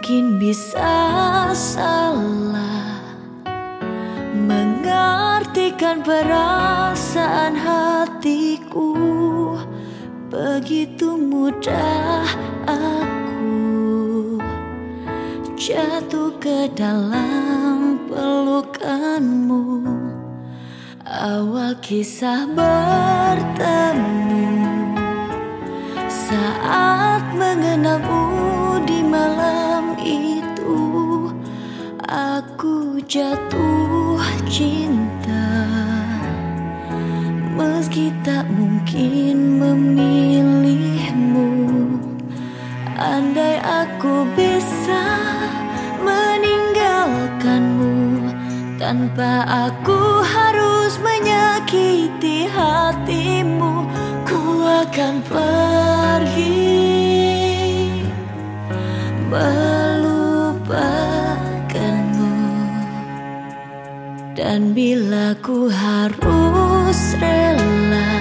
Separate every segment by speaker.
Speaker 1: mungkin bisa salah mengartikan perasaan hatiku. Begitu mudah aku jatuh ke dalam pelukanmu. Awal kisah bertemu saat mengenalmu di malam itu. Aku jatuh cinta meski tak mungkin memilihmu. Andai aku bisa meninggalkanmu tanpa aku harus menyakiti hatimu, ku akan pergi melupakanmu. Dan bila ku harus rela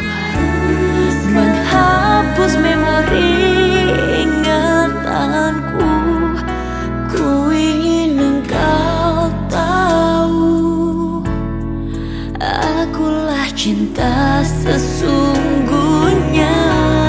Speaker 1: menghapus memori ingatanku, ku ingin engkau tahu akulah cinta sesungguhnya.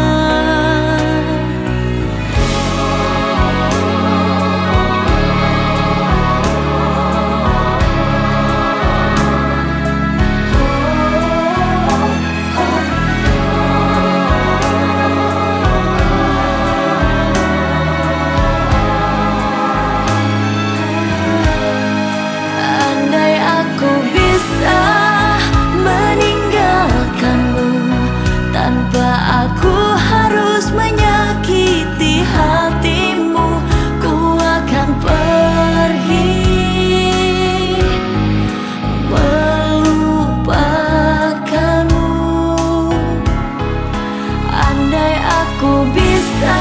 Speaker 1: Aku harus menyakiti hatimu, ku akan pergi melupakanmu. Andai aku bisa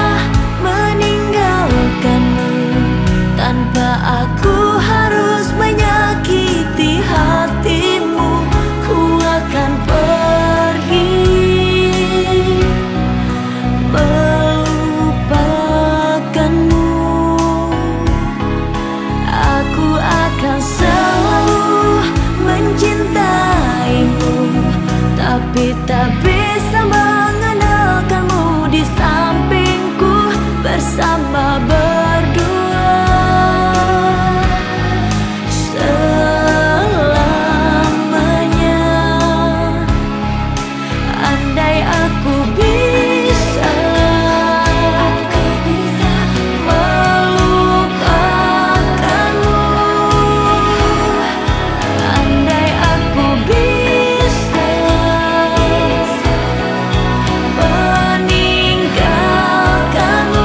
Speaker 1: meninggalkanmu tanpa aku harus menyakiti hatimu, ku akan pergi melupakanmu. Aku akan selalu mencintaimu, tapi tak bisa mengenalkanmu di sampingku bersama berdua selamanya. Andai aku bisa melupakanmu, andai aku bisa meninggalkanmu,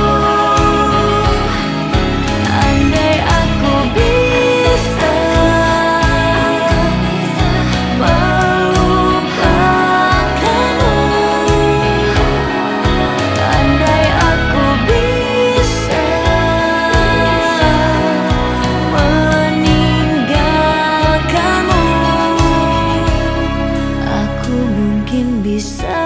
Speaker 1: andai aku bisa melupakanmu, andai aku bisa meninggalkanmu, aku mungkin bisa